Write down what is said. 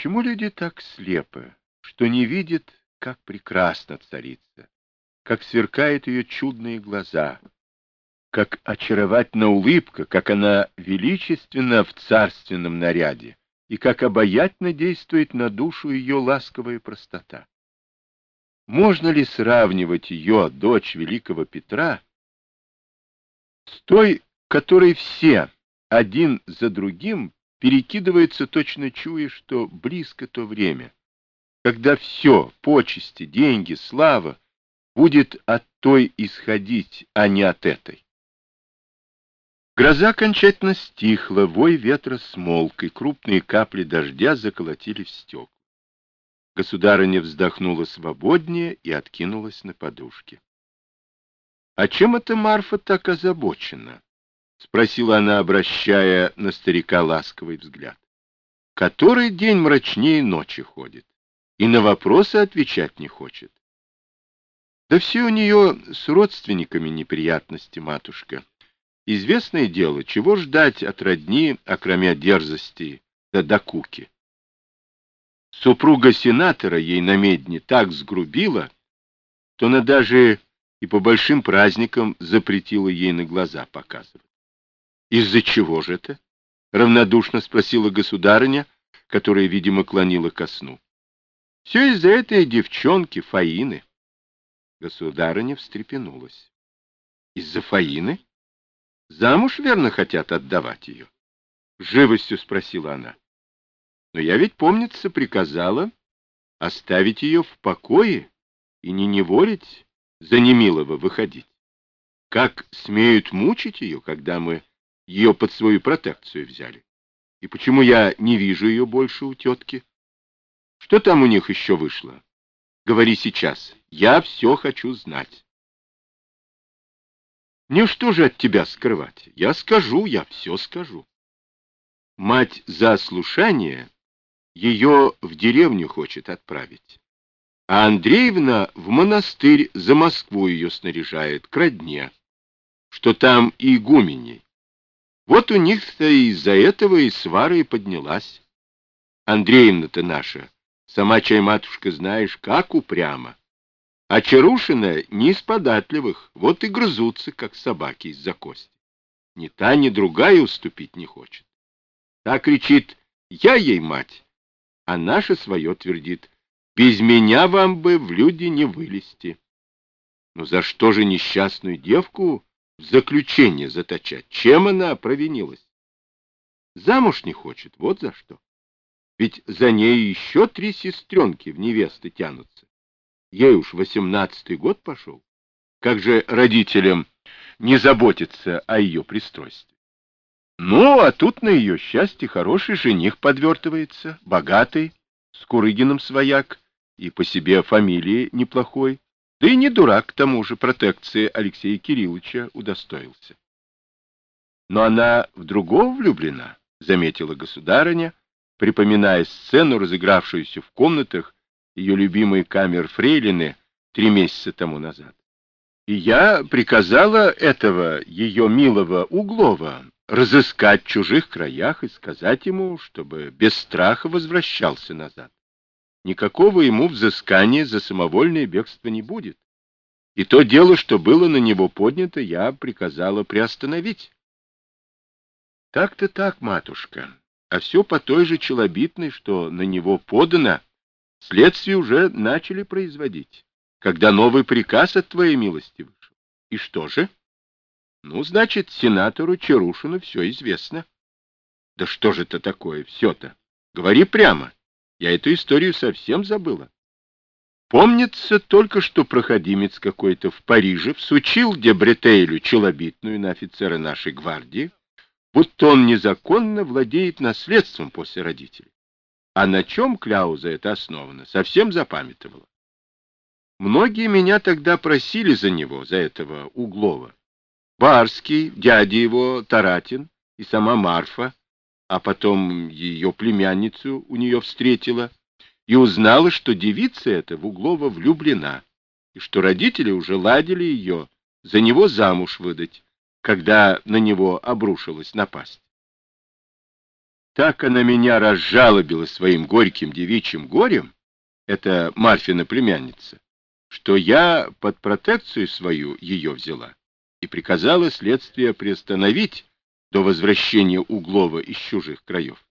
Почему люди так слепы, что не видят, как прекрасна царица, как сверкают ее чудные глаза, как очаровательна улыбка, как она величественна в царственном наряде и как обаятельно действует на душу ее ласковая простота? Можно ли сравнивать ее, дочь великого Петра, с той, которой все, один за другим, перекидываются, точно чуя, что близко то время, когда все, почести, деньги, слава, будет от той исходить, а не от этой? Гроза окончательно стихла, вой ветра смолк, и крупные капли дождя заколотили в стекла. Государыня вздохнула свободнее и откинулась на подушке. — А чем это Марфа так озабочена? — спросила она, обращая на старика ласковый взгляд. — Который день мрачнее ночи ходит, и на вопросы отвечать не хочет. — Да все у нее с родственниками неприятности, матушка. Известное дело, чего ждать от родни, окромя дерзости да докуки. Супруга сенатора ей на медне так сгрубила, что она даже и по большим праздникам запретила ей на глаза показывать. — Из-за чего же это? — равнодушно спросила государыня, которая, видимо, клонила ко сну. — Все из-за этой девчонки Фаины. Государыня встрепенулась. — Из-за Фаины? Замуж, верно, хотят отдавать ее? — живостью спросила она. — Но я ведь, помнится, приказала оставить ее в покое и не неволить за немилого выходить. Как смеют мучить ее, когда мы ее под свою протекцию взяли? И почему я не вижу ее больше у тетки? Что там у них еще вышло? Говори сейчас. Я все хочу знать. Мне что же от тебя скрывать? Я скажу, я все скажу. Мать за ослушание ее в деревню хочет отправить. А Андреевна в монастырь за Москву ее снаряжает, к родне, что там и игуменей. Вот у них-то из-за этого и свара и поднялась. Андреевна-то наша, сама чай, матушка, знаешь, как упряма. А Чарушина не из податливых, вот и грызутся, как собаки из-за кости. Ни та, ни другая уступить не хочет. Та кричит: «Я ей мать!» А наша свое твердит: «Без меня вам бы в люди не вылезти». Но за что же несчастную девку в заключение заточать? Чем она провинилась? Замуж не хочет, вот за что. Ведь за ней еще 3 сестренки в невесты тянутся. Ей уж 18-й год пошел. Как же родителям не заботиться о ее пристройстве? Ну, а тут на ее счастье хороший жених подвертывается, богатый, с Курыгиным свояк, и по себе фамилии неплохой, да и не дурак, к тому же протекции Алексея Кирилловича удостоился. Но она в другого влюблена, заметила государыня, припоминая сцену, разыгравшуюся в комнатах ее любимой камер-фрейлины 3 месяца тому назад. И я приказала этого ее милого Углова разыскать в чужих краях и сказать ему, чтобы без страха возвращался назад. Никакого ему взыскания за самовольное бегство не будет. И то дело, что было на него поднято, я приказала приостановить. Так-то так, матушка, а все по той же челобитной, что на него подано, следствие уже начали производить, когда новый приказ от твоей милости вышел. И что же? Ну, значит, сенатору Чарушину все известно. Да что же это такое все-то? Говори прямо. Я эту историю совсем забыла. Помнится только, что проходимец какой-то в Париже всучил де Бретейлю челобитную на офицера нашей гвардии, будто он незаконно владеет наследством после родителей. А на чем кляуза эта основана, совсем запамятовала. Многие меня тогда просили за него, за этого Углова. Барский, дядя его, Таратин и сама Марфа, а потом ее племянницу у нее встретила, и узнала, что девица эта в Углова влюблена, и что родители уже ладили ее за него замуж выдать, когда на него обрушилась напасть. так она меня разжалобила своим горьким девичьим горем, это Марфина племянница, что я под протекцию свою ее взяла и приказала следствие приостановить до возвращения Углова из чужих краев.